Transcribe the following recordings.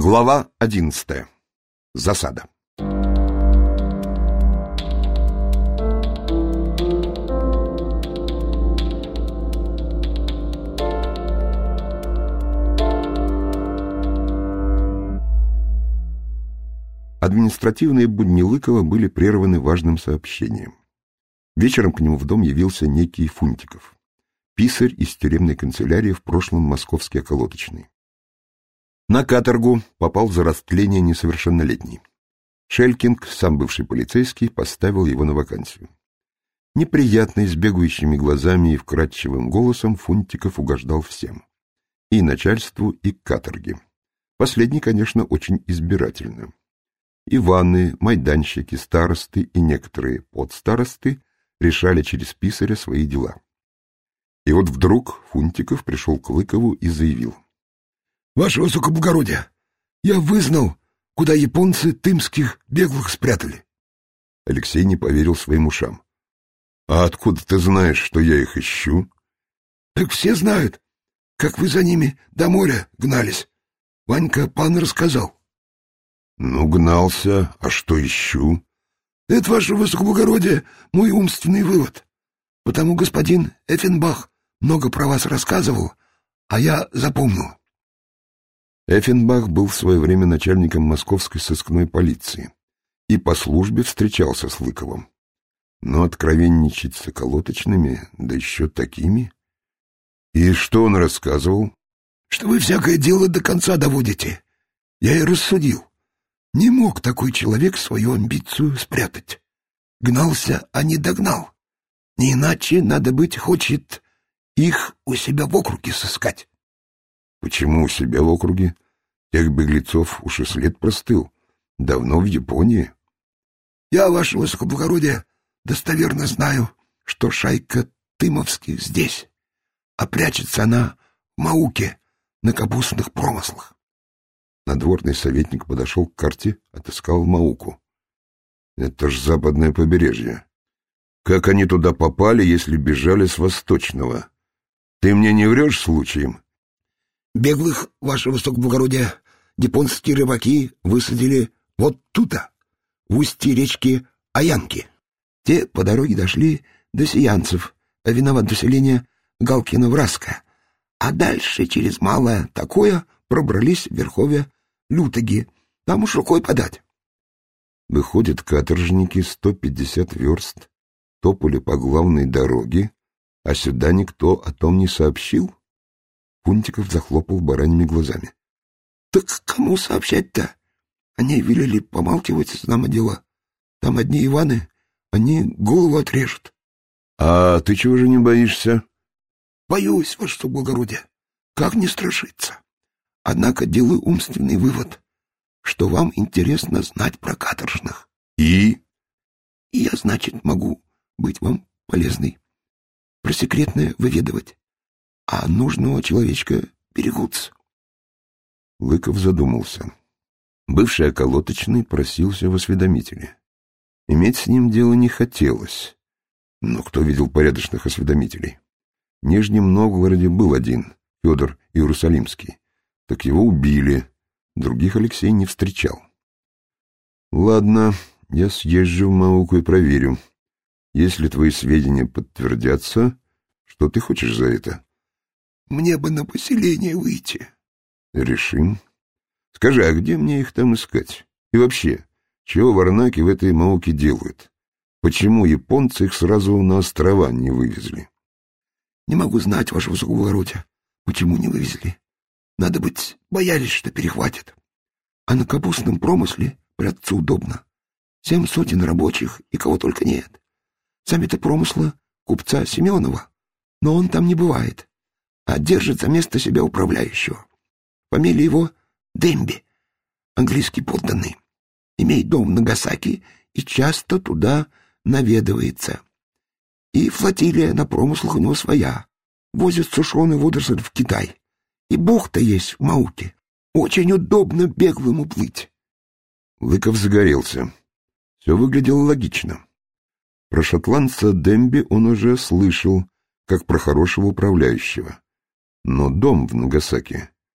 Глава 11. Засада. Административные будни Лыкова были прерваны важным сообщением. Вечером к нему в дом явился некий Фунтиков, писарь из тюремной канцелярии, в прошлом московский околоточный. На каторгу попал за растление несовершеннолетний. Шелькинг, сам бывший полицейский, поставил его на вакансию. Неприятный, с бегающими глазами и вкрадчивым голосом, Фунтиков угождал всем. И начальству, и каторге. Последний, конечно, очень избирательно. Иваны, майданщики, старосты и некоторые подстаросты решали через писаря свои дела. И вот вдруг Фунтиков пришел к Лыкову и заявил: «Ваше высокоблагородие, я вызнал, куда японцы тымских беглых спрятали». Алексей не поверил своим ушам. «А откуда ты знаешь, что я их ищу?» «Так все знают, как вы за ними до моря гнались. Ванька пан рассказал». «Ну, гнался, а что ищу?» «Это, ваше высокоблагородие, мой умственный вывод. Потому господин Эффенбах много про вас рассказывал, а я запомнил». Эффенбах был в свое время начальником московской сыскной полиции и по службе встречался с Лыковым. Но откровенничать с околоточными, да еще такими... И что он рассказывал? «Что вы всякое дело до конца доводите. Я и рассудил. Не мог такой человек свою амбицию спрятать. Гнался, а не догнал. Не иначе, надо быть, хочет их у себя в округе сыскать». «Почему у себя в округе? Тех беглецов уж и след простыл. Давно в Японии». «Я, ваше высокоблагородие, достоверно знаю, что шайка Тымовских здесь, а прячется она в Мауке на капустных промыслах». Надворный советник подошел к карте, отыскал Мауку. «Это ж западное побережье. Как они туда попали, если бежали с восточного? Ты мне не врешь случаем?» «Беглых, ваше высокоблагородие, японские рыбаки высадили вот тут-то, в устье речки Аянки. Те по дороге дошли до Сиянцев, а виноват до селения Галкино-Враска, а дальше через Малое такое пробрались в верховье Лютоги, там уж рукой подать». Выходят, каторжники 150 верст топали по главной дороге, а сюда никто о том не сообщил? Фунтиков захлопал бараньими глазами. «Так кому сообщать-то? Они велели помалкивать, знамо дело. Там одни Иваны, они голову отрежут». «А ты чего же не боишься?» «Боюсь, ваше благородие. Как не страшиться? Однако делаю умственный вывод, что вам интересно знать про каторжных». «И?» «И я, значит, могу быть вам полезной. Про секретное выведывать. А нужного человечка берегутся». Лыков задумался. Бывший околоточный просился в осведомители. Иметь с ним дело не хотелось. Но кто видел порядочных осведомителей? В Нижнем Новгороде был один, Федор Иерусалимский. Так его убили. Других Алексей не встречал. «Ладно, я съезжу в Мауку и проверю. Если твои сведения подтвердятся, что ты хочешь за это?» «Мне бы на поселение выйти». «Решим. Скажи, а где мне их там искать? И вообще, чего варнаки в этой Мауке делают? Почему японцы их сразу на острова не вывезли?» «Не могу знать, ваше высокоблагородие, почему не вывезли. Надо быть, боялись, что перехватят. А на капустном промысле прятаться удобно. 7 сотен рабочих и кого только нет. Сами-то промысла купца Семенова, но он там не бывает, а держит за место себя управляющего. Фамилия его Демби, английский подданный. Имеет дом в Нагасаки и часто туда наведывается. И флотилия на промыслах у него своя. Возит сушеный водоросль в Китай. И бухта есть в Мауке. Очень удобно беглым уплыть». Лыков загорелся. Все выглядело логично. Про шотландца Демби он уже слышал, как про хорошего управляющего. Но дом в Нагасаки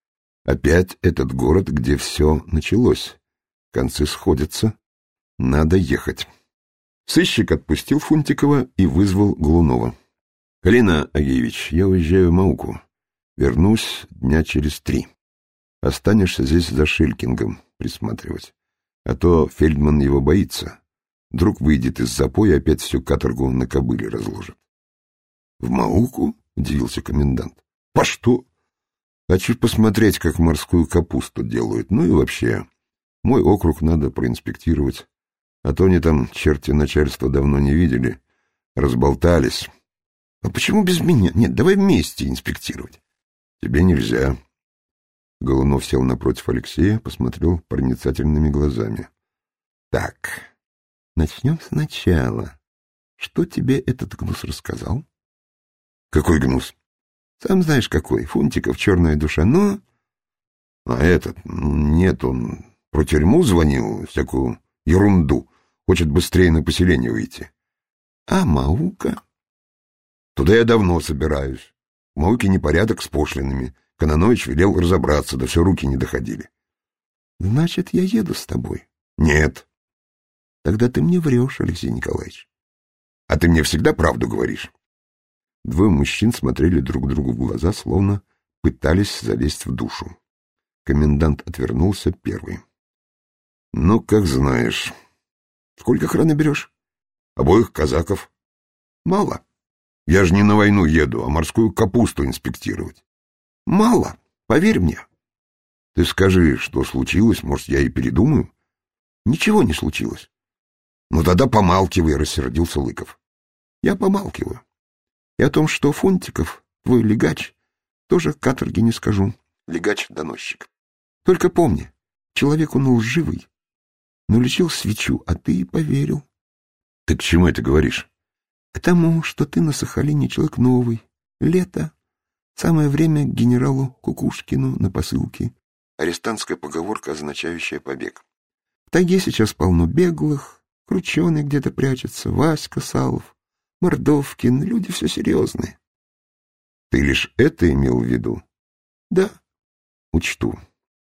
Опять этот город, где все началось. Концы сходятся. Надо ехать. Сыщик отпустил Фунтикова и вызвал Голунова. — Калина Агеевич, я уезжаю в Мауку. Вернусь дня через 3. Останешься здесь за Шелькингом присматривать. А то Фельдман его боится. Вдруг выйдет из запоя, опять всю каторгу на кобыле разложит. — В Мауку? — удивился комендант. — По что? — Хочу посмотреть, как морскую капусту делают. Ну и вообще, мой округ надо проинспектировать. А то они там, черти начальства, давно не видели. Разболтались. — А почему без меня? Нет, давай вместе инспектировать. — Тебе нельзя. Голунов сел напротив Алексея, посмотрел проницательными глазами. — Так, начнем сначала. Что тебе этот гнус рассказал? — Какой гнус? — Сам знаешь, какой. Фунтиков, черная душа. Ну? — А этот? Нет, он про тюрьму звонил, всякую ерунду. Хочет быстрее на поселение выйти. — А Маука? — Туда я давно собираюсь. В Мауке непорядок с пошлинами. Кононович велел разобраться, да все руки не доходили. — Значит, я еду с тобой? — Нет. — Тогда ты мне врешь, Алексей Николаевич. — А ты мне всегда правду говоришь? Двое мужчин смотрели друг другу в глаза, словно пытались залезть в душу. Комендант отвернулся первый. — Ну, как знаешь. — Сколько охраны берешь? — Обоих казаков. — Мало. — Я же не на войну еду, а морскую капусту инспектировать. — Мало, поверь мне. — Ты скажи, что случилось, может, я и передумаю? — Ничего не случилось. — Ну тогда помалкивай, — рассердился Лыков. — Я помалкиваю. И о том, что Фунтиков, твой легач, тоже каторги не скажу. Легач-доносчик. Только помни, человек он лживый. Но лечил свечу, а ты и поверил. — Ты к чему это говоришь? — К тому, что ты на Сахалине человек новый. Лето. Самое время к генералу Кукушкину на посылке. Арестантская поговорка, означающая побег. В тайге сейчас полно беглых, Крученый где-то прячется, Васька Салов, Мордовкин. Люди все серьезные. — Ты лишь это имел в виду? — Да. — Учту.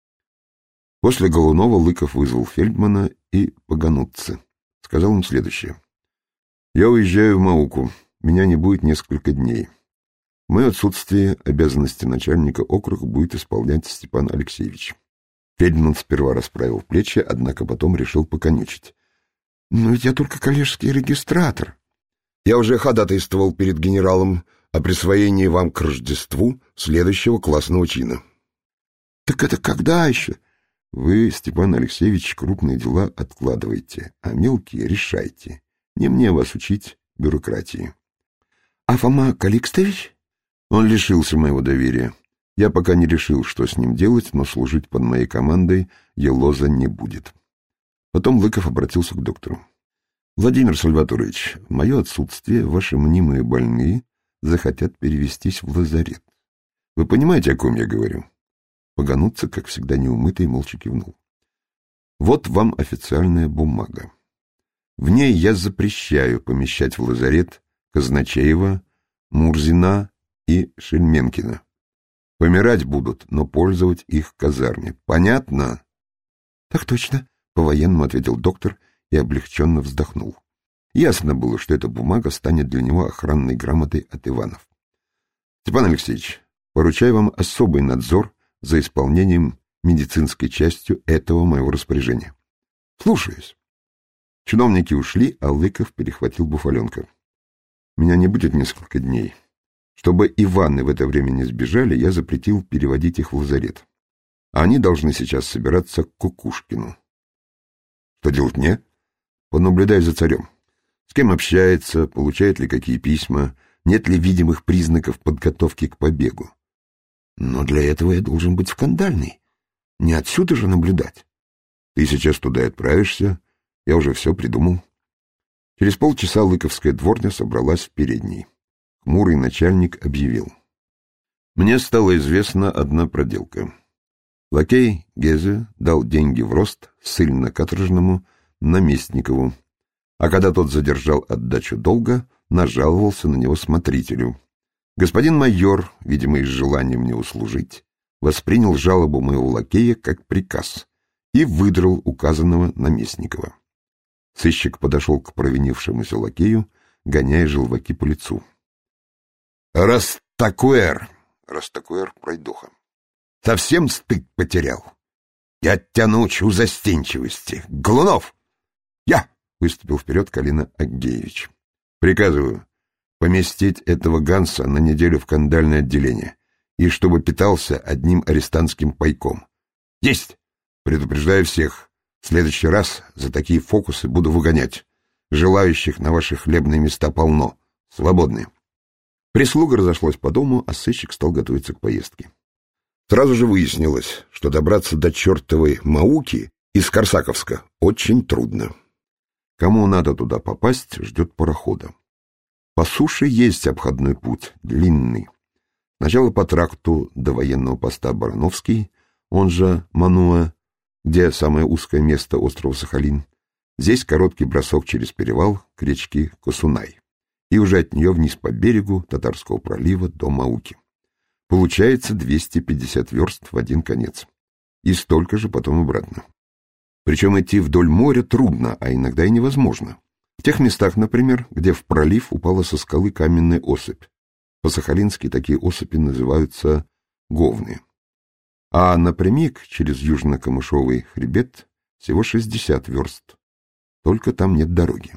После Голунова Лыков вызвал Фельдмана и Паганутце. Сказал им следующее. — Я уезжаю в Мауку. Меня не будет несколько дней. В мое отсутствие обязанности начальника округа будет исполнять Степан Алексеевич. Фельдман сперва расправил плечи, однако потом решил поконючить. — Но ведь я только коллежский регистратор. Я уже ходатайствовал перед генералом о присвоении вам к Рождеству следующего классного чина. — Так это когда еще? — Вы, Степан Алексеевич, крупные дела откладываете, а мелкие решайте. Не мне вас учить бюрократии. — А Фома Каликстович? Он лишился моего доверия. Я пока не решил, что с ним делать, но служить под моей командой Елоза не будет. Потом Лыков обратился к доктору. — Владимир Сальваторович, в мое отсутствие ваши мнимые больные захотят перевестись в лазарет. Вы понимаете, о ком я говорю? Паганутце, как всегда неумытый, молча кивнул. — Вот вам официальная бумага. В ней я запрещаю помещать в лазарет Казначеева, Мурзина и Шельменкина. Помирать будут, но пользовать их казарме. Понятно? — Так точно, — по-военному ответил доктор и облегченно вздохнул. Ясно было, что эта бумага станет для него охранной грамотой от Иванов. — Степан Алексеевич, поручаю вам особый надзор за исполнением медицинской частью этого моего распоряжения. — Слушаюсь. Чиновники ушли, а Лыков перехватил Буфаленка. — Меня не будет несколько дней. Чтобы Иваны в это время не сбежали, я запретил переводить их в лазарет. А они должны сейчас собираться к Кукушкину. — Что делать мне? — Понаблюдай за царем. С кем общается, получает ли какие письма, нет ли видимых признаков подготовки к побегу. Но для этого я должен быть в Кандальной. Не отсюда же наблюдать. Ты сейчас туда и отправишься. Я уже все придумал. Через полчаса Лыковская дворня собралась в передней. Хмурый начальник объявил. Мне стала известна одна проделка. Лакей Гезе дал деньги в рост ссыльно-каторжному Наместникову, а когда тот задержал отдачу долга, нажаловался на него смотрителю. Господин майор, видимо, из желания мне услужить, воспринял жалобу моего лакея как приказ и выдрал указанного Наместникова. Сыщик подошел к провинившемуся лакею, гоняя желваки по лицу. «Растакуэр!» Растакуэр пройдоха. «Совсем стыд потерял? Я тебя научу застенчивости. Голунов!» «Я!» — выступил вперед Калина Аггеевич. «Приказываю поместить этого Ганса на неделю в кандальное отделение, и чтобы питался одним арестантским пайком. Есть! Предупреждаю всех, в следующий раз за такие фокусы буду выгонять. Желающих на ваши хлебные места полно. Свободны». Прислуга разошлась по дому, а сыщик стал готовиться к поездке. Сразу же выяснилось, что добраться до чертовой Мауки из Корсаковска очень трудно. Кому надо туда попасть, ждет парохода. По суше есть обходной путь, длинный. Сначала по тракту до военного поста Барановский, он же Мануа, где самое узкое место острова Сахалин. Здесь короткий бросок через перевал к речке Косунай, и уже от нее вниз по берегу Татарского пролива до Мауки. Получается 250 верст в один конец. И столько же потом обратно. Причем идти вдоль моря трудно, а иногда и невозможно. В тех местах, например, где в пролив упала со скалы каменная осыпь. По-сахалински такие осыпи называются говны. А напрямик через Южно-Камышовый хребет всего 60 верст. Только там нет дороги.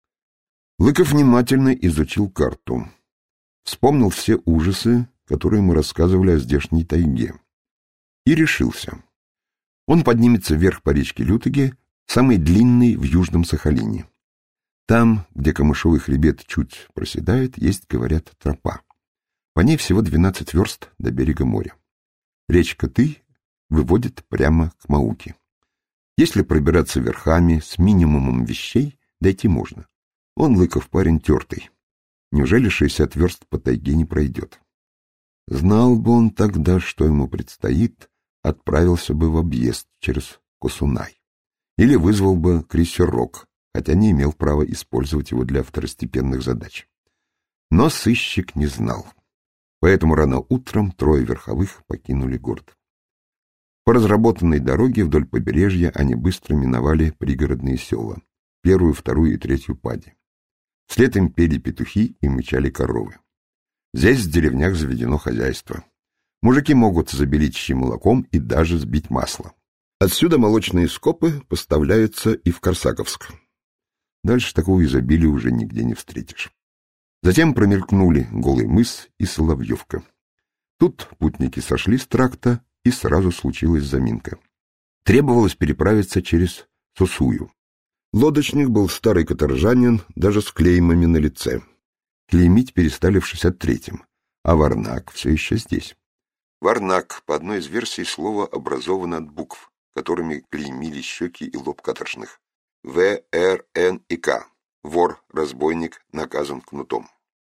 Лыков внимательно изучил карту. Вспомнил все ужасы, которые мы рассказывали о здешней тайге. И решился. Он поднимется вверх по речке Лютыге, самой длинной в Южном Сахалине. Там, где Камышовый хребет чуть проседает, есть, говорят, тропа. По ней всего 12 верст до берега моря. Речка Ты выводит прямо к Мауке. Если пробираться верхами с минимумом вещей, дойти можно. Он, Лыков, парень тертый. Неужели 60 верст по тайге не пройдет? Знал бы он тогда, что ему предстоит, отправился бы в объезд через Косунай. Или вызвал бы крейсер-рок, хотя не имел права использовать его для второстепенных задач. Но сыщик не знал. Поэтому рано утром трое верховых покинули город. По разработанной дороге вдоль побережья они быстро миновали пригородные села, первую, вторую и третью пади. Вслед им пели петухи и мычали коровы. Здесь в деревнях заведено хозяйство. Мужики могут забелить щи молоком и даже сбить масло. Отсюда молочные скопы поставляются и в Корсаковск. Дальше такого изобилия уже нигде не встретишь. Затем промелькнули Голый мыс и Соловьевка. Тут путники сошли с тракта, и сразу случилась заминка. Требовалось переправиться через Сосую. Лодочник был старый каторжанин, даже с клеймами на лице. Клеймить перестали в 63-м, а Варнак все еще здесь. Варнак, по одной из версий, слово образовано от букв, которыми клеймили щеки и лоб каторжных. В, Р, Н и К. Вор, разбойник, наказан кнутом.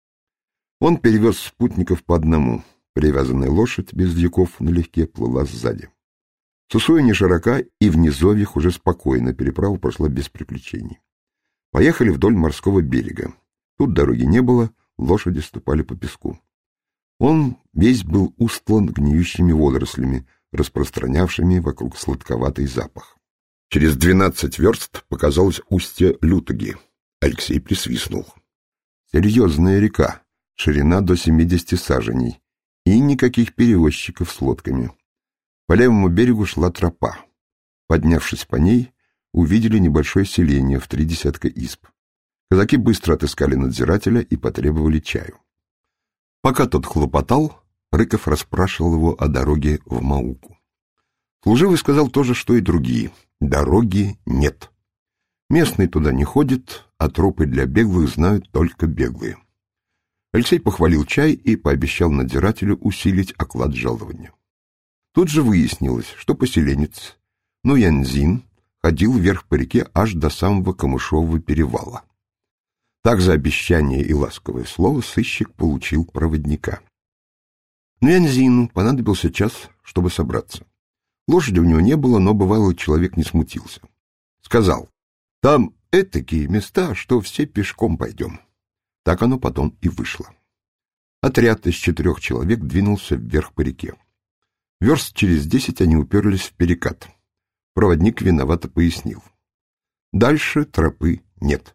Он перевез спутников по одному. Привязанная лошадь без вьюков налегке плыла сзади. Сусуя не широка, и в низовьях уже спокойно переправа прошла без приключений. Поехали вдоль морского берега. Тут дороги не было, лошади ступали по песку. Он весь был устлан гниющими водорослями, распространявшими вокруг сладковатый запах. Через 12 верст показалось устье Лютыги. Алексей присвистнул. Серьезная река, ширина до 70 саженей, и никаких перевозчиков с лодками. По левому берегу шла тропа. Поднявшись по ней, увидели небольшое селение в 30 изб. Казаки быстро отыскали надзирателя и потребовали чаю. Пока тот хлопотал, Рыков расспрашивал его о дороге в Мауку. Служивый сказал то же, что и другие. Дороги нет. Местные туда не ходят, а тропы для беглых знают только беглые. Алексей похвалил чай и пообещал надзирателю усилить оклад жалования. Тут же выяснилось, что поселенец Нуянзин ходил вверх по реке аж до самого Камышового перевала. Так за обещание и ласковое слово сыщик получил проводника. Нуянзину понадобился час, чтобы собраться. Лошади у него не было, но, бывало, человек не смутился. Сказал: «Там этакие места, что все пешком пойдем». Так оно потом и вышло. Отряд из 4 человек двинулся вверх по реке. Верст через 10 они уперлись в перекат. Проводник виновато пояснил: дальше тропы нет.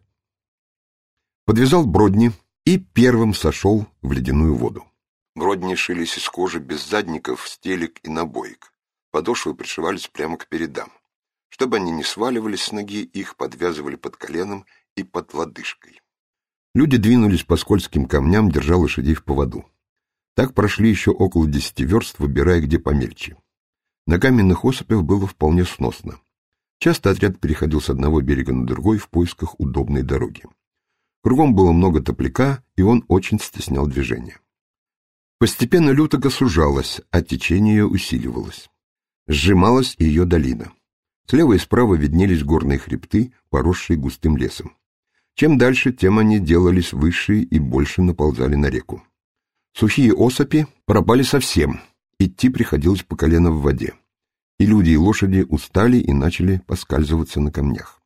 Подвязал бродни и первым сошел в ледяную воду. Бродни шились из кожи без задников, стелек и набоек. Подошвы пришивались прямо к передам. Чтобы они не сваливались с ноги, их подвязывали под коленом и под лодыжкой. Люди двинулись по скользким камням, держа лошадей в поводу. Так прошли еще около 10 верст, выбирая где помельче. На каменных осыпях было вполне сносно. Часто отряд переходил с одного берега на другой в поисках удобной дороги. Кругом было много топляка, и он очень стеснял движение. Постепенно Лютога сужалась, а течение усиливалось. Сжималась и ее долина. Слева и справа виднелись горные хребты, поросшие густым лесом. Чем дальше, тем они делались выше и больше наползали на реку. Сухие осыпи пропали совсем, идти приходилось по колено в воде. И люди, и лошади устали и начали поскальзываться на камнях.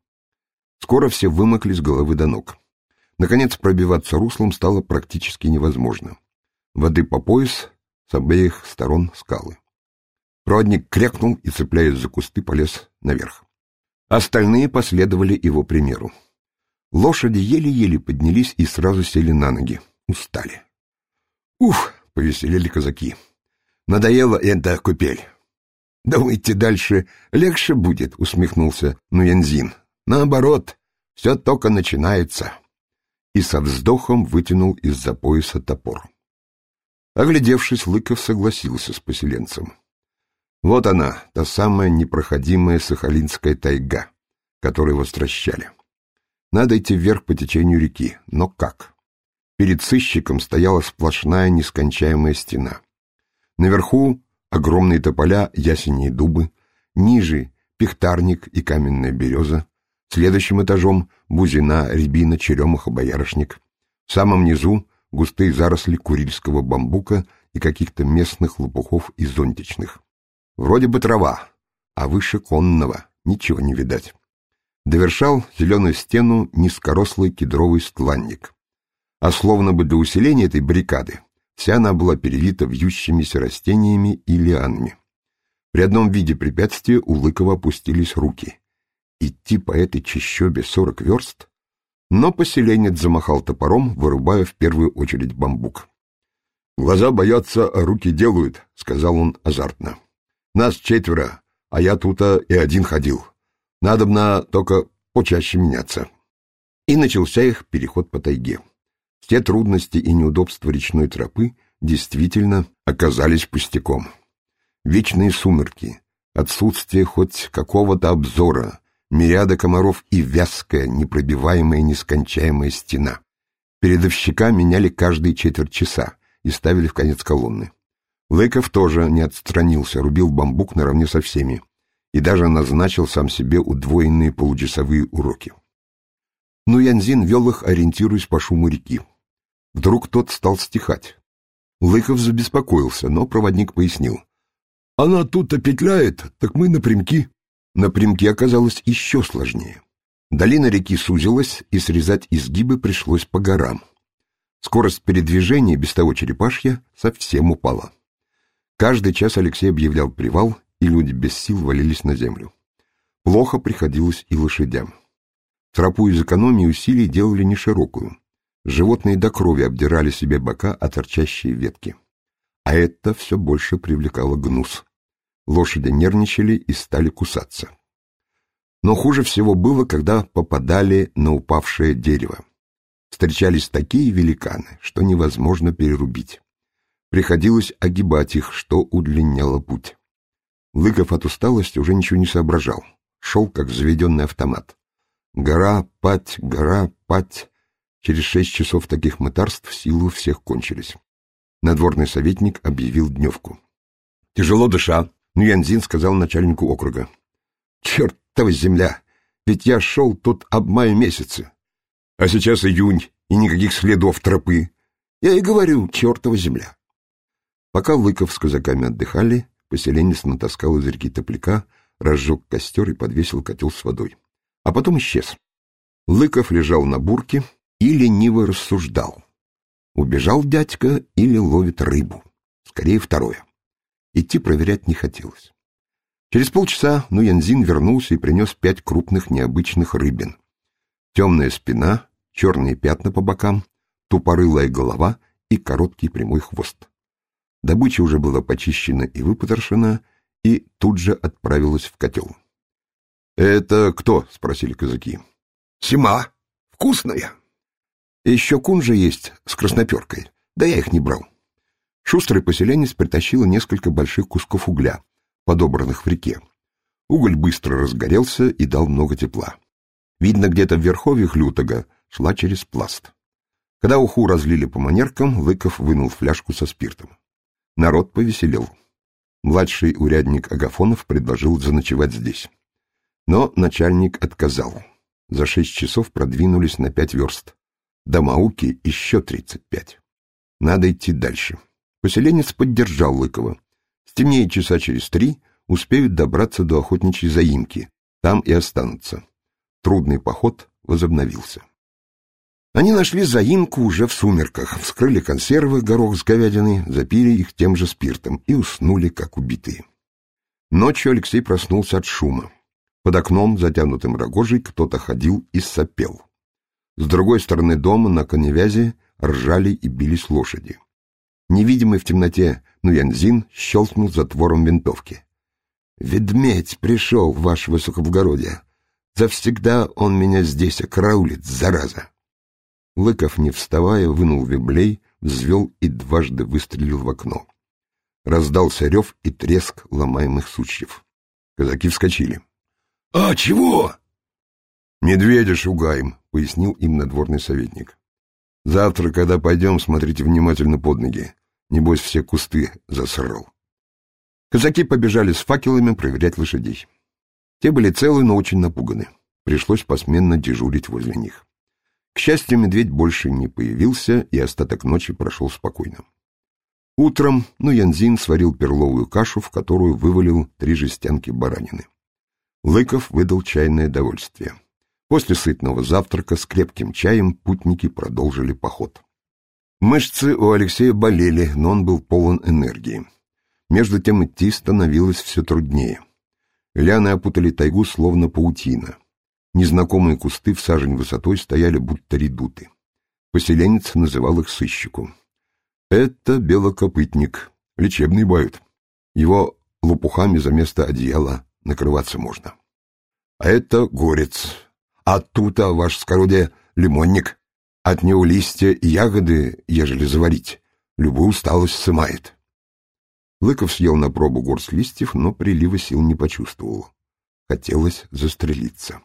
Скоро все вымокли с головы до ног. Наконец, пробиваться руслом стало практически невозможно. Воды по пояс, с обеих сторон скалы. Проводник крякнул и, цепляясь за кусты, полез наверх. Остальные последовали его примеру. Лошади еле-еле поднялись и сразу сели на ноги. Устали. «Ух!» — повеселели казаки. «Надоела эта купель». «Думаете, дальше легче будет?» — усмехнулся Нуянзин. «Наоборот, все только начинается». И со вздохом вытянул из-за пояса топор. Оглядевшись, Лыков согласился с поселенцем. Вот она, та самая непроходимая Сахалинская тайга, которую востращали. Надо идти вверх по течению реки, но как? Перед сыщиком стояла сплошная нескончаемая стена. Наверху огромные тополя, ясени и дубы, ниже пихтарник и каменная береза, следующим этажом бузина, рябина, черемуха, боярышник. В самом низу густые заросли курильского бамбука и каких-то местных лопухов и зонтичных. Вроде бы трава, а выше конного ничего не видать. Довершал зеленую стену низкорослый кедровый стланник. А словно бы для усиления этой баррикады вся она была перевита вьющимися растениями и лианами. При одном виде препятствия у Лыкова опустились руки. Идти по этой чащобе 40 верст? Но поселенец замахал топором, вырубая в первую очередь бамбук. «Глаза боятся, а руки делают», — сказал он азартно. «Нас 4, а я тут и один ходил. Надобно только почаще меняться». И начался их переход по тайге. Все трудности и неудобства речной тропы действительно оказались пустяком. Вечные сумерки, отсутствие хоть какого-то обзора, мириада комаров и вязкая, непробиваемая, нескончаемая стена. Передовщика меняли каждые четверть часа и ставили в конец колонны. Лыков тоже не отстранился, рубил бамбук наравне со всеми и даже назначил сам себе удвоенные получасовые уроки. Нуянзин вел их, ориентируясь по шуму реки. Вдруг тот стал стихать. Лыков забеспокоился, но проводник пояснил. «Она тут-то петляет, так мы напрямки». Напрямки оказалось еще сложнее. Долина реки сузилась, и срезать изгибы пришлось по горам. Скорость передвижения, без того черепашья, совсем упала. Каждый час Алексей объявлял привал, и люди без сил валились на землю. Плохо приходилось и лошадям. Тропу из экономии усилий делали не широкую. Животные до крови обдирали себе бока о торчащие ветки. А это все больше привлекало гнус. Лошади нервничали и стали кусаться. Но хуже всего было, когда попадали на упавшее дерево. Встречались такие великаны, что невозможно перерубить. Приходилось огибать их, что удлиняло путь. Лыков от усталости уже ничего не соображал. Шел, как заведенный автомат. Гора, пать, гора, пать. Через 6 часов таких мытарств силы у всех кончились. Надворный советник объявил дневку. Тяжело дыша, Нуянзин сказал начальнику округа. «Чертова земля! Ведь я шел тут об мае месяце. А сейчас июнь, и никаких следов тропы. Я и говорю, чертова земля!» Пока Лыков с казаками отдыхали, поселенец натаскал из реки топляка, разжег костер и подвесил котел с водой. А потом исчез. Лыков лежал на бурке и лениво рассуждал. Убежал дядька или ловит рыбу? Скорее второе. Идти проверять не хотелось. Через полчаса Нуянзин вернулся и принес 5 крупных необычных рыбин. Темная спина, черные пятна по бокам, тупорылая голова и короткий прямой хвост. Добыча уже была почищена и выпотрошена, и тут же отправилась в котел. — Это кто? — спросили казаки. — Сима. Вкусная. Еще кунжа есть с красноперкой, да я их не брал. Шустрый поселенец притащил несколько больших кусков угля, подобранных в реке. Уголь быстро разгорелся и дал много тепла. Видно, где-то в верховьях Лютога шла через пласт. Когда уху разлили по манеркам, Лыков вынул фляжку со спиртом. Народ повеселел. Младший урядник Агафонов предложил заночевать здесь. Но начальник отказал. За 6 часов продвинулись на 5 верст. До Мауки еще 35. Надо идти дальше. Поселенец поддержал Лыкова. Стемнеет часа через 3, успеют добраться до охотничьей заимки. Там и останутся. Трудный поход возобновился. Они нашли заимку уже в сумерках, вскрыли консервы, горох с говядиной, запили их тем же спиртом и уснули, как убитые. Ночью Алексей проснулся от шума. Под окном, затянутым рогожей, кто-то ходил и сопел. С другой стороны дома, на коневязи, ржали и бились лошади. Невидимый в темноте Нуянзин щелкнул затвором винтовки. «Ведмедь пришел, ваше высокоблагородие! Завсегда он меня здесь окараулит, зараза!» Лыков, не вставая, вынул виблей, взвел и дважды выстрелил в окно. Раздался рев и треск ломаемых сучьев. Казаки вскочили. — А чего? — Медведя шугаем, — пояснил им надворный советник. — Завтра, когда пойдем, смотрите внимательно под ноги. Небось, все кусты засрал. Казаки побежали с факелами проверять лошадей. Те были целы, но очень напуганы. Пришлось посменно дежурить возле них. К счастью, медведь больше не появился, и остаток ночи прошел спокойно. Утром Нуянзин сварил перловую кашу, в которую вывалил 3 жестянки баранины. Лыков выдал чайное довольствие. После сытного завтрака с крепким чаем путники продолжили поход. Мышцы у Алексея болели, но он был полон энергии. Между тем идти становилось все труднее. Лианы опутали тайгу, словно паутина. Незнакомые кусты в сажень высотой стояли будто редуты. Поселенец называл их сыщику. Это белокопытник, лечебный бают. Его лопухами за место одеяла накрываться можно. А это горец. А тут, ваш скородие, лимонник. От него листья и ягоды, ежели заварить, любую усталость сымает. Лыков съел на пробу горсть листьев, но прилива сил не почувствовал. Хотелось застрелиться.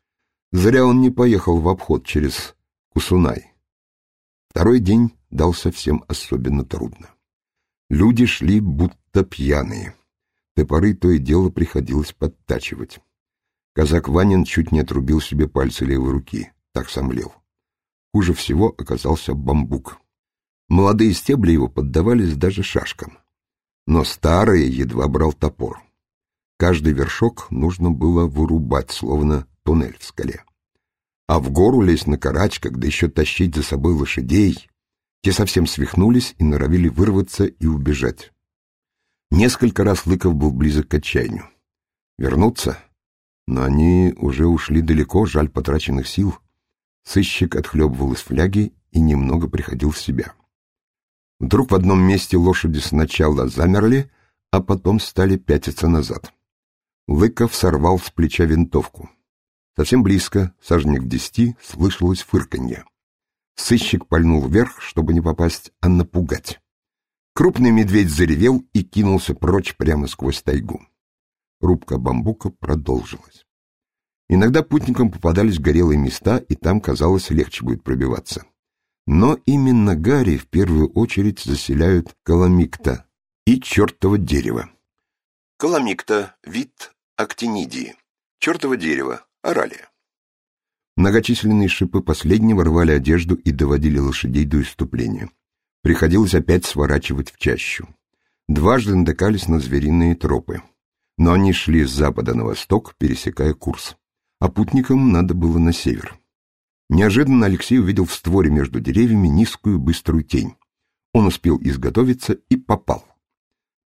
Зря он не поехал в обход через Кусунай. Второй день дался всем особенно трудно. Люди шли будто пьяные. Топоры то и дело приходилось подтачивать. Казак Ванин чуть не отрубил себе пальцы левой руки, так сомлел. Хуже всего оказался бамбук. Молодые стебли его поддавались даже шашкам. Но старые едва брал топор. Каждый вершок нужно было вырубать, словно туннель в скале. А в гору лезть на карачках, да еще тащить за собой лошадей. Те совсем свихнулись и норовили вырваться и убежать. Несколько раз Лыков был близок к отчаянию. Вернуться? Но они уже ушли далеко, жаль потраченных сил. Сыщик отхлебывал из фляги и немного приходил в себя. Вдруг в одном месте лошади сначала замерли, а потом стали пятиться назад. Лыков сорвал с плеча винтовку. Совсем близко, саженек в 10, слышалось фырканье. Сыщик пальнул вверх, чтобы не попасть, а напугать. Крупный медведь заревел и кинулся прочь прямо сквозь тайгу. Рубка бамбука продолжилась. Иногда путникам попадались горелые места, и там, казалось, легче будет пробиваться. Но именно гари в первую очередь заселяют каламикта и чертово дерево. Каламикта — вид актинидии. Чертово дерево — оралия. Многочисленные шипы последнего рвали одежду и доводили лошадей до исступления. Приходилось опять сворачивать в чащу. Дважды натыкались на звериные тропы. Но они шли с запада на восток, пересекая курс. А путникам надо было на север. Неожиданно Алексей увидел в створе между деревьями низкую быструю тень. Он успел изготовиться и попал.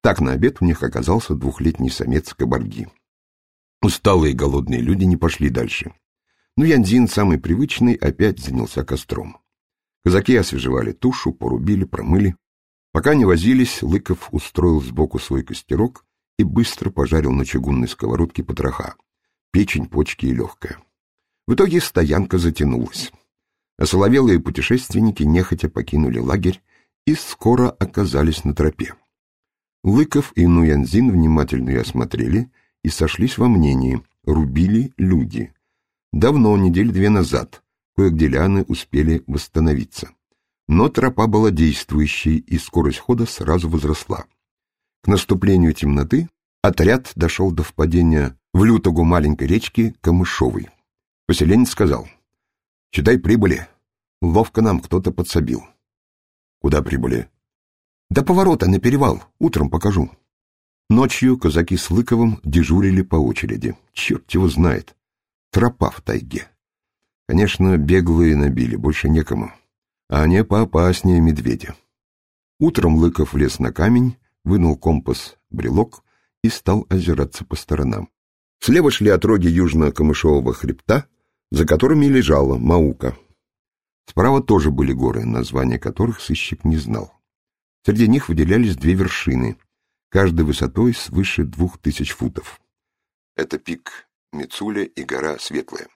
Так на обед у них оказался 2-летний самец кабарги. Усталые и голодные люди не пошли дальше. Но Янзин, самый привычный, опять занялся костром. Казаки освежевали тушу, порубили, промыли. Пока не возились, Лыков устроил сбоку свой костерок и быстро пожарил на чугунной сковородке потроха: печень, почки и легкое. В итоге стоянка затянулась. Осоловелые путешественники нехотя покинули лагерь и скоро оказались на тропе. Лыков и Нуянзин внимательно ее осмотрели и сошлись во мнении: рубили люди. Давно, недели 2 назад, кое-где лианы успели восстановиться. Но тропа была действующей, и скорость хода сразу возросла. К наступлению темноты отряд дошел до впадения в лютогу маленькой речки Камышовой. Поселенец сказал: «Считай, прибыли. Ловко нам кто-то подсобил». «Куда прибыли?» «До поворота на перевал. Утром покажу». Ночью казаки с Лыковым дежурили по очереди. Черт его знает. Тропа в тайге. Конечно, беглые набили, больше некому. А они поопаснее медведя. Утром Лыков влез на камень, вынул компас, брелок и стал озираться по сторонам. Слева шли отроги южно-камышового хребта, за которыми лежала Маука. Справа тоже были горы, названия которых сыщик не знал. Среди них выделялись 2 вершины, каждой высотой свыше 2000 футов. Это пик Мицуля и гора Светлая.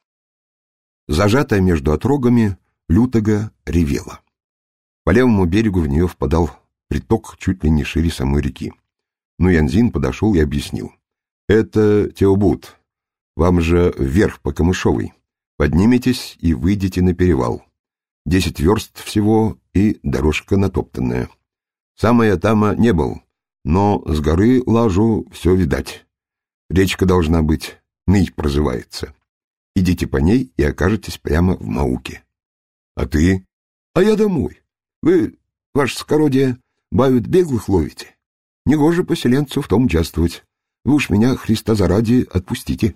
Зажатая между отрогами, Лютога ревела. По левому берегу в нее впадал приток чуть ли не шире самой реки. Нуянзин подошел и объяснил: «Это Теобут. Вам же вверх по Камышовой. Подниметесь и выйдете на перевал. 10 верст всего и дорожка натоптанная. Сам я там не был, но с горы Лажу все видать. Речка должна быть, Ный прозывается. Идите по ней и окажетесь прямо в Мауке». «А ты?» «А я домой. Вы, ваше скородие, бают беглых ловите. Негоже поселенцу в том участвовать. Вы уж меня, Христа заради, отпустите».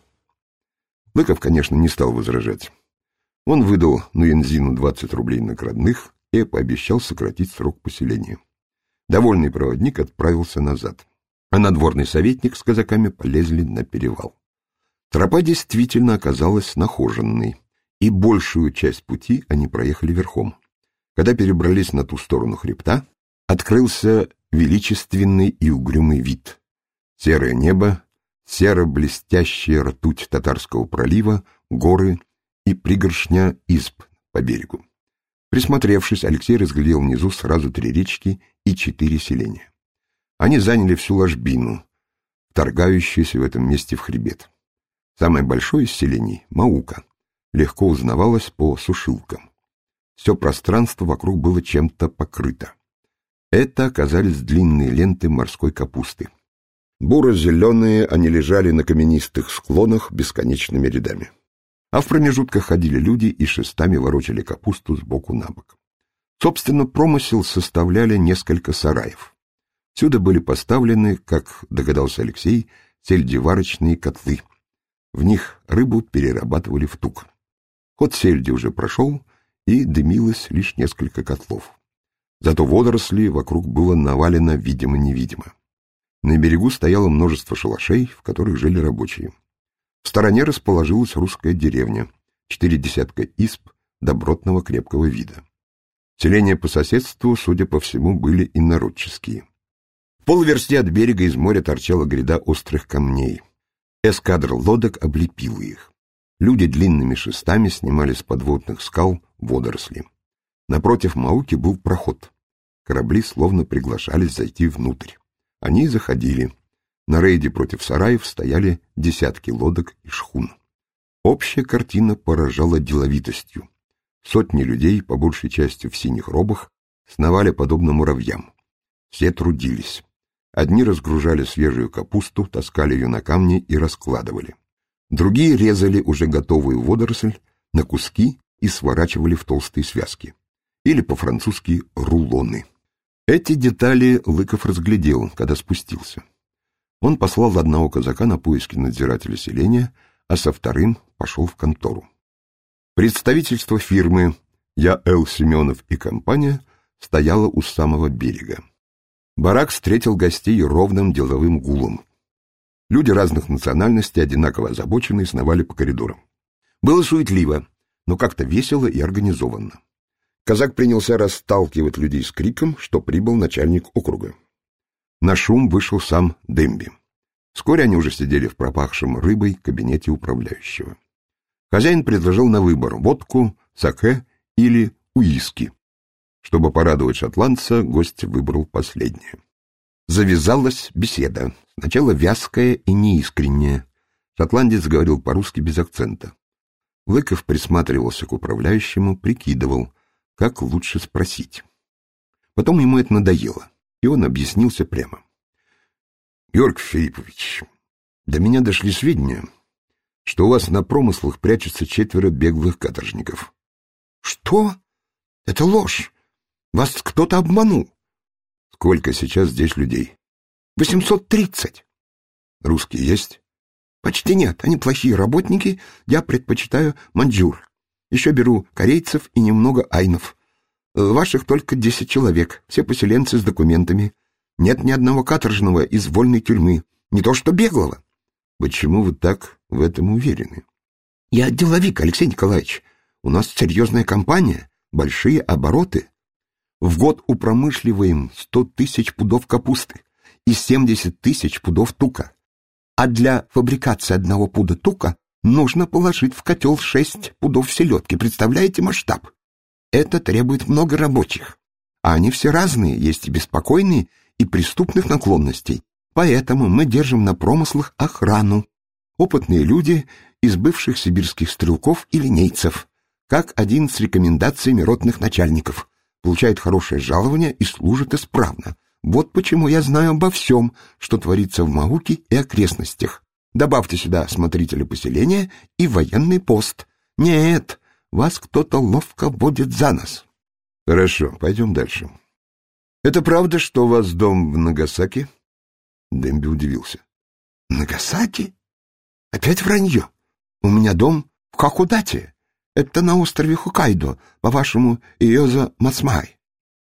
Лыков, конечно, не стал возражать. Он выдал Нуянзину 20 рублей наградных и пообещал сократить срок поселения. Довольный проводник отправился назад, а надворный советник с казаками полезли на перевал. Тропа действительно оказалась нахоженной, и большую часть пути они проехали верхом. Когда перебрались на ту сторону хребта, открылся величественный и угрюмый вид. Серое небо, серо-блестящая ртуть Татарского пролива, горы и пригоршня изб по берегу. Присмотревшись, Алексей разглядел внизу сразу 3 речки и 4 селения. Они заняли всю ложбину, вторгающуюся в этом месте в хребет. Самое большое из селений — Маука, легко узнавалось по сушилкам. Все пространство вокруг было чем-то покрыто. Это оказались длинные ленты морской капусты. Буро-зеленые они лежали на каменистых склонах бесконечными рядами. А в промежутках ходили люди и шестами ворочали капусту сбоку на бок. Собственно, промысел составляли несколько сараев. Всюду были поставлены, как догадался Алексей, сельдеварочные котлы. В них рыбу перерабатывали в тук. Ход сельди уже прошел, и дымилось лишь несколько котлов. Зато водорослей вокруг было навалено видимо-невидимо. На берегу стояло множество шалашей, в которых жили рабочие. В стороне расположилась русская деревня, 4 десятка изб добротного крепкого вида. Селения по соседству, судя по всему, были инородческие. В полуверсте от берега из моря торчала гряда острых камней. Эскадра лодок облепила их. Люди длинными шестами снимали с подводных скал водоросли. Напротив Мауки был проход. Корабли словно приглашались зайти внутрь. Они заходили. На рейде против сараев стояли десятки лодок и шхун. Общая картина поражала деловитостью. Сотни людей, по большей части в синих робах, сновали подобно муравьям. Все трудились. Одни разгружали свежую капусту, таскали ее на камни и раскладывали. Другие резали уже готовую водоросль на куски и сворачивали в толстые связки. Или по-французски рулоны. Эти детали Лыков разглядел, когда спустился. Он послал одного казака на поиски надзирателя селения, а со вторым пошел в контору. Представительство фирмы Я. Л. Семенов и компания стояло у самого берега. Барак встретил гостей ровным деловым гулом. Люди разных национальностей, одинаково озабоченные, сновали по коридорам. Было суетливо, но как-то весело и организованно. Казак принялся расталкивать людей с криком, что прибыл начальник округа. На шум вышел сам Демби. Вскоре они уже сидели в пропахшем рыбой кабинете управляющего. Хозяин предложил на выбор водку, саке или уиски. Чтобы порадовать шотландца, гость выбрал последнее. Завязалась беседа, сначала вязкая и неискренняя. Шотландец говорил по-русски без акцента. Лыков присматривался к управляющему, прикидывал, как лучше спросить. Потом ему это надоело, и он объяснился прямо. «Георг Филиппович, до меня дошли сведения, что у вас на промыслах прячутся 4 беглых каторжников». «Что? Это ложь! Вас кто-то обманул!» «Сколько сейчас здесь людей?» 830. «Русские есть?» «Почти нет, они плохие работники, я предпочитаю маньчжур. Еще беру корейцев и немного айнов. Ваших только 10 человек, все поселенцы с документами. Нет ни одного каторжного из вольной тюрьмы, не то что беглого». «Почему вы так в этом уверены?» «Я деловик, Алексей Николаевич. У нас серьезная компания, большие обороты. В год упромышливаем 100 тысяч пудов капусты и 70 тысяч пудов тука. А для фабрикации 1 пуда тука нужно положить в котел 6 пудов селедки. Представляете масштаб? Это требует много рабочих. А они все разные, есть и беспокойные, и преступных наклонностей. Поэтому мы держим на промыслах охрану. Опытные люди из бывших сибирских стрелков и линейцев, как один с рекомендациями ротных начальников. Получают хорошее жалование и служат исправно. Вот почему я знаю обо всем, что творится в Мауке и окрестностях. Добавьте сюда смотрителя поселения и военный пост. Нет, вас кто-то ловко водит за нос». «Хорошо, пойдем дальше. Это правда, что у вас дом в Нагасаки?» Демби удивился. «Нагасаки? Опять вранье. У меня дом в Хакодате. Это на острове Хоккайдо, по-вашему, Иоза Мацмай».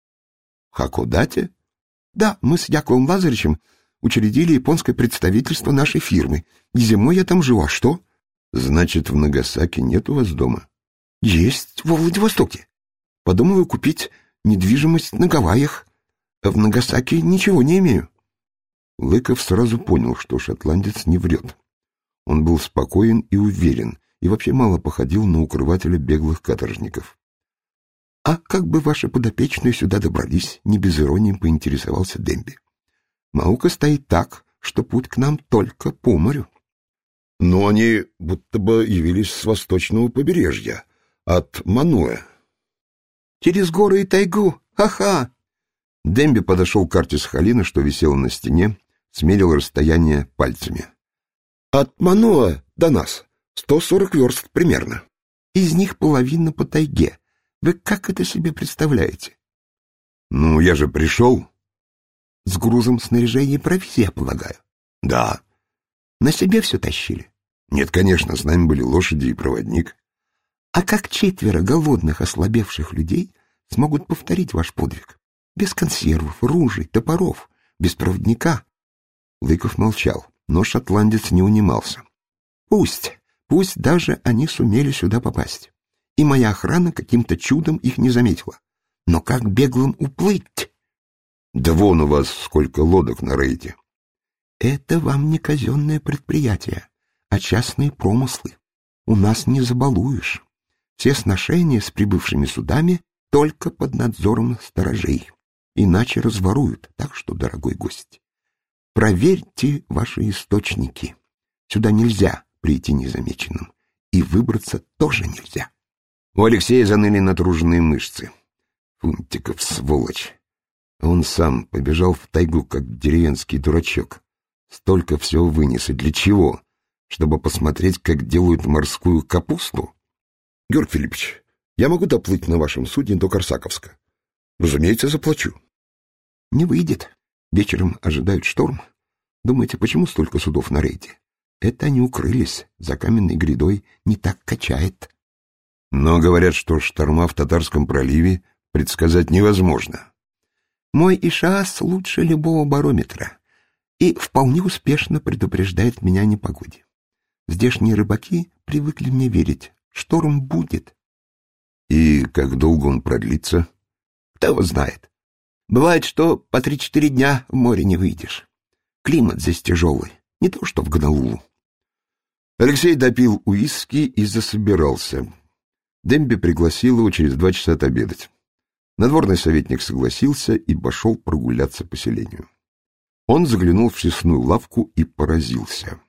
«Хакодате?» «Да, мы с Яковом Лазаревичем учредили японское представительство нашей фирмы, и зимой я там живу. А что?» «Значит, в Нагасаки нет у вас дома?» «Есть, во Владивостоке. Подумываю купить недвижимость на Гавайях. В Нагасаки ничего не имею». Лыков сразу понял, что шотландец не врет. Он был спокоен и уверен, и вообще мало походил на укрывателя беглых каторжников. «А как бы ваши подопечные сюда добрались?» — не без иронии поинтересовался Демби. «Маука стоит так, что путь к нам только по морю». «Но они будто бы явились с восточного побережья, от Мануэ». «Через горы и тайгу! Ха-ха!» Демби подошел к карте Сахалина, что висела на стене, смерил расстояние пальцами. «От Мануэ до нас 140 верст примерно. Из них половина по тайге. Вы как это себе представляете?» «Ну, я же пришел». «С грузом снаряжения и провизии, я полагаю?» «Да». «На себе все тащили?» «Нет, конечно, с нами были лошади и проводник». «А как 4 голодных, ослабевших людей смогут повторить ваш подвиг? Без консервов, ружей, топоров, без проводника?» Лыков молчал, но шотландец не унимался. «Пусть даже они сумели сюда попасть, и моя охрана каким-то чудом их не заметила. Но как беглым уплыть?» «Да вон у вас сколько лодок на рейде». «Это вам не казенное предприятие, а частные промыслы. У нас не забалуешь. Все сношения с прибывшими судами только под надзором сторожей, иначе разворуют, так что, дорогой гость, проверьте ваши источники. Сюда нельзя прийти незамеченным, и выбраться тоже нельзя». У Алексея заныли натруженные мышцы. Фунтиков, сволочь. Он сам побежал в тайгу, как деревенский дурачок. Столько всего вынес. И для чего? Чтобы посмотреть, как делают морскую капусту? «Георг Филиппович, я могу доплыть на вашем судне до Корсаковска?» «Разумеется, заплачу». «Не выйдет. Вечером ожидают шторм. Думаете, почему столько судов на рейде? Это они укрылись. За каменной грядой не так качает». «Но говорят, что шторма в Татарском проливе предсказать невозможно». Мой ИШАС лучше любого барометра и вполне успешно предупреждает меня о непогоде. Здешние рыбаки привыкли мне верить. Шторм будет. И как долго он продлится? Кто его знает. Бывает, что по 3-4 дня в море не выйдешь. Климат здесь тяжелый, не то что в Гонолулу. Алексей допил уиски и засобирался. Демби пригласил его через 2 часа отобедать. Надворный советник согласился и пошел прогуляться по селению. Он заглянул в съестную лавку и поразился.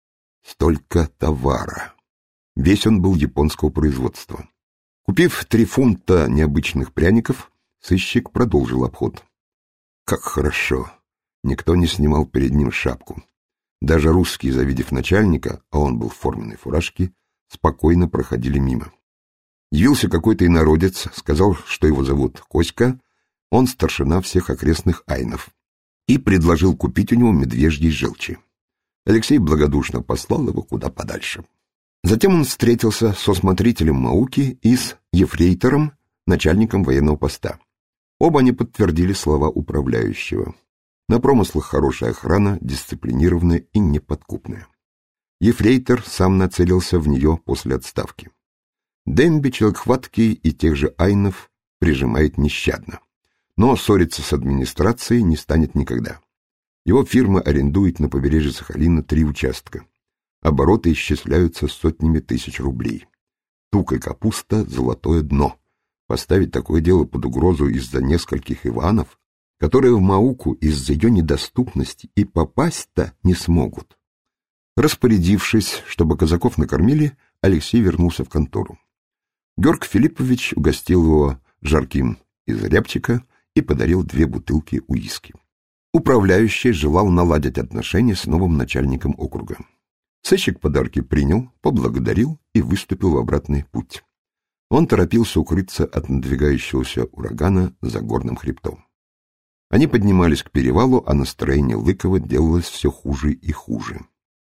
Столько товара. Весь он был японского производства. Купив 3 фунта необычных пряников, сыщик продолжил обход. Как хорошо. Никто не снимал перед ним шапку. Даже русские, завидев начальника, а он был в форменной фуражке, спокойно проходили мимо. Явился какой-то инородец, сказал, что его зовут Коська, он старшина всех окрестных айнов, и предложил купить у него медвежьей желчи. Алексей благодушно послал его куда подальше. Затем он встретился со смотрителем Мауки и с ефрейтором, начальником военного поста. Оба они подтвердили слова управляющего. На промыслах хорошая охрана, дисциплинированная и неподкупная. Ефрейтор сам нацелился в нее после отставки. Демби, человек хваткий, и тех же айнов прижимает нещадно. Но ссориться с администрацией не станет никогда. Его фирма арендует на побережье Сахалина 3 участка. Обороты исчисляются сотнями тысяч рублей. Тук и капуста — золотое дно. Поставить такое дело под угрозу из-за нескольких Иванов, которые в Мауку из-за ее недоступности и попасть-то не смогут. Распорядившись, чтобы казаков накормили, Алексей вернулся в контору. Георг Филиппович угостил его жарким из рябчика и подарил 2 бутылки уиски. Управляющий желал наладить отношения с новым начальником округа. Сыщик подарки принял, поблагодарил и выступил в обратный путь. Он торопился укрыться от надвигающегося урагана за горным хребтом. Они поднимались к перевалу, а настроение Лыкова делалось все хуже и хуже.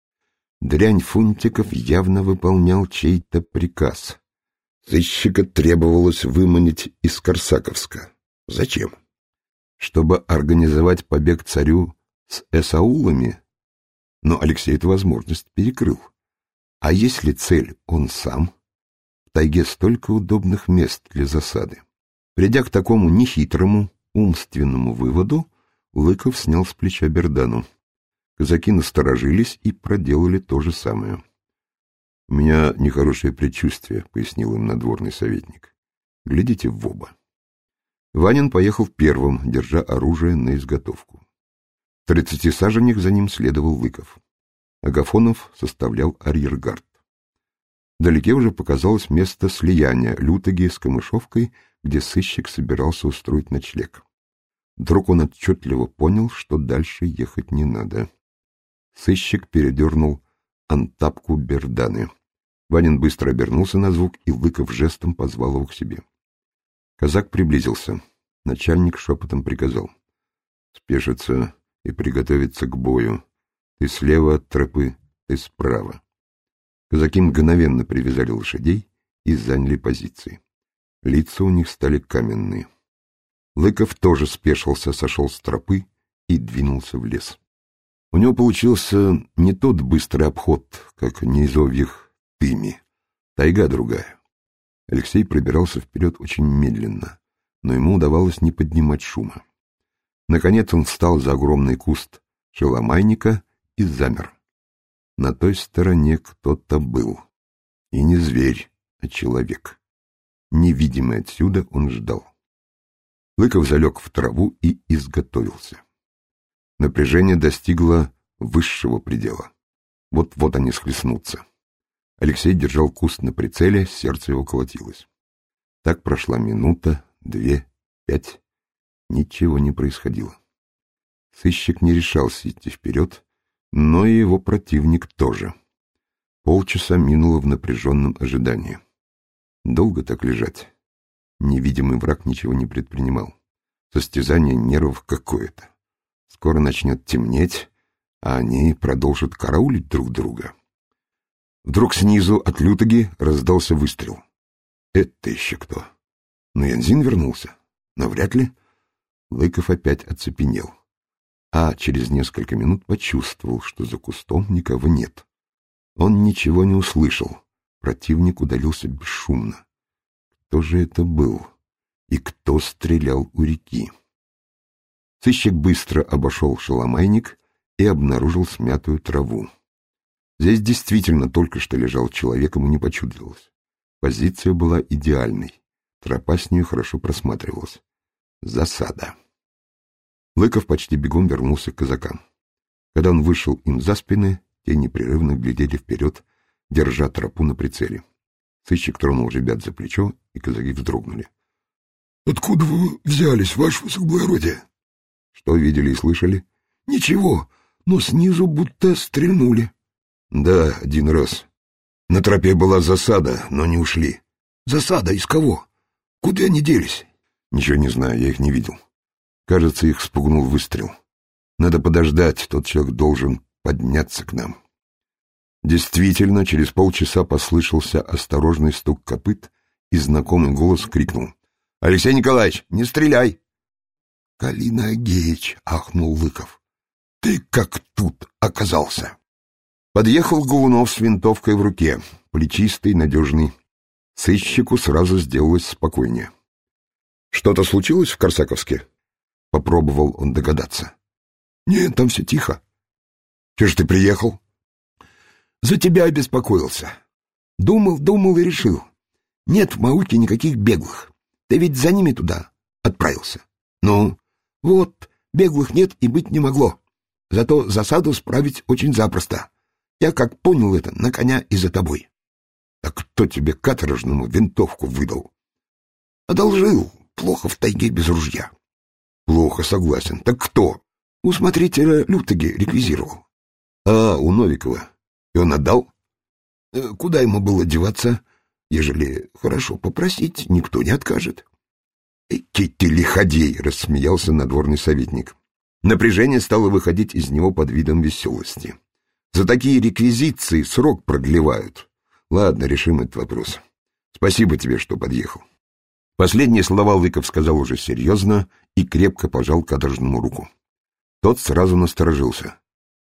Дрянь Фунтиков явно выполнял чей-то приказ. Сыщика требовалось выманить из Корсаковска. Зачем? Чтобы организовать побег царю с эсаулами? Но Алексей эту возможность перекрыл. А если цель он сам? В тайге столько удобных мест для засады. Придя к такому нехитрому, умственному выводу, Лыков снял с плеча бердану. Казаки насторожились и проделали то же самое. — У меня нехорошее предчувствие, — пояснил им надворный советник. — Глядите в оба. Ванин поехал первым, держа оружие на изготовку. В 30 саженях за ним следовал Лыков. Агафонов составлял арьергард. Вдалеке уже показалось место слияния Лютоги с Камышовкой, где сыщик собирался устроить ночлег. Вдруг он отчетливо понял, что дальше ехать не надо. Сыщик передернул антапку берданы. Ванин быстро обернулся на звук, и Лыков жестом позвал его к себе. Казак приблизился. Начальник шепотом приказал: спешиться и приготовиться к бою. Ты слева от тропы, ты справа. Казаки мгновенно привязали лошадей и заняли позиции. Лица у них стали каменные. Лыков тоже спешился, сошел с тропы и двинулся в лес. У него получился не тот быстрый обход, как низовьих Тыми. Тайга другая. Алексей пробирался вперед очень медленно, но ему удавалось не поднимать шума. Наконец он встал за огромный куст шеломайника и замер. На той стороне кто-то был. И не зверь, а человек. Невидимый отсюда он ждал. Лыков залег в траву и изготовился. Напряжение достигло высшего предела. Вот-вот они схлестнутся. Алексей держал куст на прицеле, сердце его колотилось. Так прошла минута, 2, 5. Ничего не происходило. Сыщик не решался идти вперед, но и его противник тоже. Полчаса минуло в напряженном ожидании. Долго так лежать? Невидимый враг ничего не предпринимал. Состязание нервов какое-то. Скоро начнет темнеть, а они продолжат караулить друг друга. Вдруг снизу от Лютоги раздался выстрел. Это еще кто? Но Янзин вернулся? Навряд ли. Лыков опять оцепенел, а через несколько минут почувствовал, что за кустом никого нет. Он ничего не услышал. Противник удалился бесшумно. Кто же это был? И кто стрелял у реки? Сыщик быстро обошел шаломайник и обнаружил смятую траву. Здесь действительно только что лежал человек, ему не почудилось. Позиция была идеальной. Тропа с нее хорошо просматривалась. Засада. Лыков почти бегом вернулся к казакам. Когда он вышел им за спины, те непрерывно глядели вперед, держа тропу на прицеле. Сыщик тронул ребят за плечо, и казаки вздрогнули. — Откуда вы взялись, ваше высокоблагородие? — Что видели и слышали? — Ничего, но снизу будто стрельнули. — Да, один раз. На тропе была засада, но не ушли. — Засада из кого? Куда они делись? — Ничего не знаю, я их не видел. Кажется, их спугнул выстрел. Надо подождать, тот человек должен подняться к нам. Действительно, через полчаса послышался осторожный стук копыт, и знакомый голос крикнул: — Алексей Николаевич, не стреляй! — Калина Агеич, — ахнул Лыков. — Ты как тут оказался? Подъехал Голунов с винтовкой в руке, плечистый, надежный. Сыщику сразу сделалось спокойнее. — Что-то случилось в Корсаковске? — попробовал он догадаться. — Нет, там все тихо. — Чего ж ты приехал? — За тебя обеспокоился. Думал и решил. Нет в Мауке никаких беглых. Ты ведь за ними туда отправился. Ну, вот, беглых нет и быть не могло. Зато засаду справить очень запросто. Я, как понял это, на коня и за тобой. — А кто тебе каторжному винтовку выдал? — Одолжил. Плохо в тайге без ружья. — Плохо, согласен. Так кто? — У смотрителя Лютыги реквизировал. — А, у Новикова. И он отдал? — Куда ему было деваться? Ежели хорошо попросить, никто не откажет. — Эки ты лиходей! — рассмеялся надворный советник. Напряжение стало выходить из него под видом веселости. За такие реквизиции срок продлевают. Ладно, решим этот вопрос. Спасибо тебе, что подъехал. Последние слова Лыков сказал уже серьезно и крепко пожал каторжному руку. Тот сразу насторожился.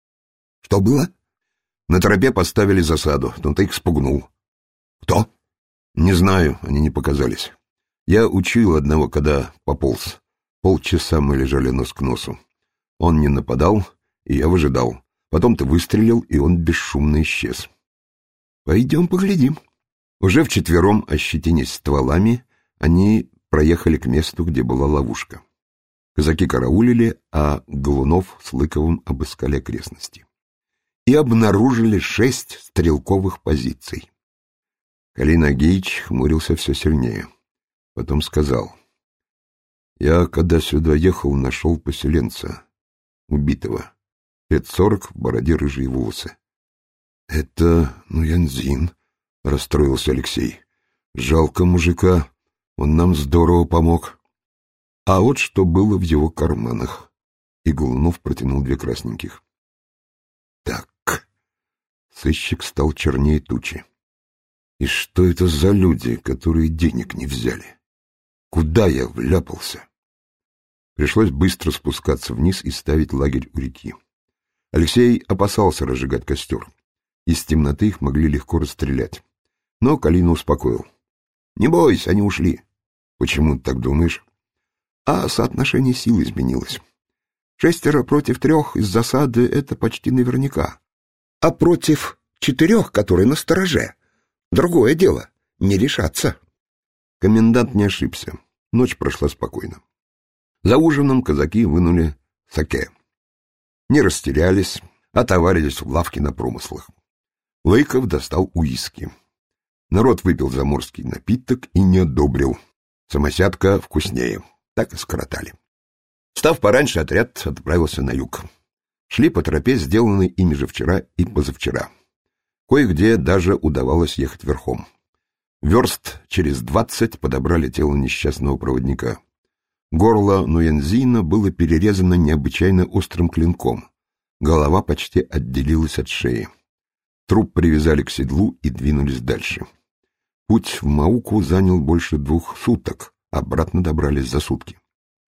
— Что было? — На тропе поставили засаду, но ты их спугнул. — Кто? — Не знаю, они не показались. Я учуял одного, когда пополз. Полчаса мы лежали нос к носу. Он не нападал, и я выжидал. Потом ты выстрелил, и он бесшумно исчез. — Пойдем поглядим. Уже вчетвером, ощетинясь стволами, они проехали к месту, где была ловушка. Казаки караулили, а Голунов с Лыковым обыскали окрестности. И обнаружили 6 стрелковых позиций. Калина Агеич хмурился все сильнее. Потом сказал: — Я, когда сюда ехал, нашел поселенца, убитого. Лет 40, в бороде рыжие волосы. — Это Нуянзин, — расстроился Алексей. — Жалко мужика, он нам здорово помог. А вот что было в его карманах. И Голунов протянул 2 красненьких. Так, сыщик стал чернее тучи. И что это за люди, которые денег не взяли? Куда я вляпался? Пришлось быстро спускаться вниз и ставить лагерь у реки. Алексей опасался разжигать костер. Из темноты их могли легко расстрелять. Но Калина успокоил. — Не бойся, они ушли. — Почему ты так думаешь? — А соотношение сил изменилось. 6 против 3 из засады — это почти наверняка. А против 4, которые на стороже, другое дело, не решаться. Комендант не ошибся. Ночь прошла спокойно. За ужином казаки вынули саке. Не растерялись, отоварились в лавке на промыслах. Лыков достал уиски. Народ выпил заморский напиток и не одобрил. Самосядка вкуснее. Так и скоротали. Встав пораньше, отряд отправился на юг. Шли по тропе, сделанной ими же вчера и позавчера. Кое-где даже удавалось ехать верхом. Верст через 20 подобрали тело несчастного проводника. Горло Нуянзина было перерезано необычайно острым клинком. Голова почти отделилась от шеи. Труп привязали к седлу и двинулись дальше. Путь в Мауку занял больше 2 суток, обратно добрались за сутки.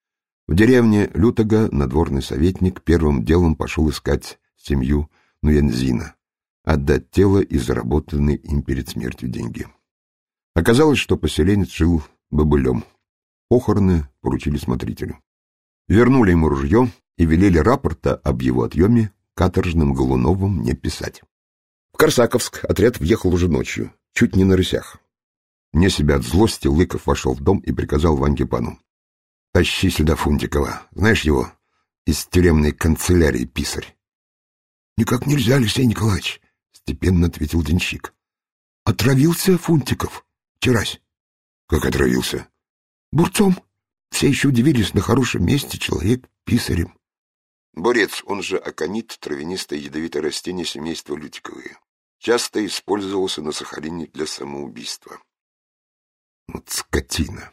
В деревне Лютога надворный советник первым делом пошел искать семью Нуянзина, отдать тело и заработанные им перед смертью деньги. Оказалось, что поселенец жил бобылем. Похороны поручили смотрителю. Вернули ему ружье и велели рапорта об его отъеме каторжным Голуновым не писать. В Корсаковск отряд въехал уже ночью, чуть не на рысях. Вне себя от злости Лыков вошел в дом и приказал Ваньке Пану: «Тащи сюда Фунтикова. Знаешь его? Из тюремной канцелярии писарь». «Никак нельзя, Алексей Николаевич», — степенно ответил денщик. «Отравился Фунтиков вчерась». «Как отравился?» «Бурцом. Все еще удивились, на хорошем месте человек писарем». Бурец, он же аконит, травянистое ядовитое растение семейства лютиковые. Часто использовался на Сахалине для самоубийства. Вот скотина.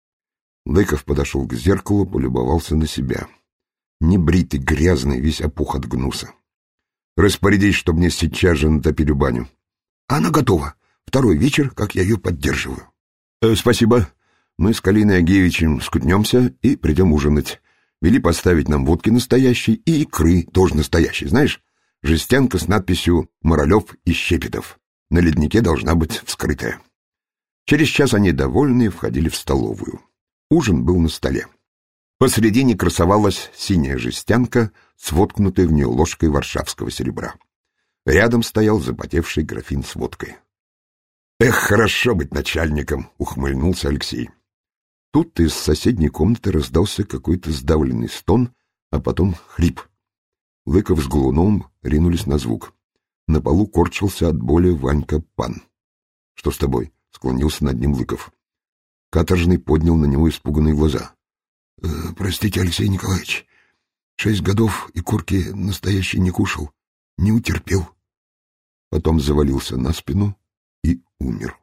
Лыков подошел к зеркалу, полюбовался на себя. Небритый, грязный, весь опух от гнуса. «Распорядись, чтобы мне сейчас же натопили баню». «Она готова. Второй вечер, как я ее поддерживаю». Спасибо. Мы с Калиной Агеевичем скутнемся и придем ужинать. Вели поставить нам водки настоящей и икры тоже настоящей. Знаешь, жестянка с надписью «Моролев и Щепетов». На леднике должна быть вскрытая». Через час они, довольные, входили в столовую. Ужин был на столе. Посредине красовалась синяя жестянка с воткнутой в нее ложкой варшавского серебра. Рядом стоял запотевший графин с водкой. «Эх, хорошо быть начальником!» — ухмыльнулся Алексей. Тут из соседней комнаты раздался какой-то сдавленный стон, а потом хрип. Лыков с Голуновым ринулись на звук. На полу корчился от боли Ванька Пан. «Что с тобой?» — склонился над ним Лыков. Каторжный поднял на него испуганные глаза. «Простите, Алексей Николаевич, 6 годов и корки настоящей не кушал, не утерпел». Потом завалился на спину и умер.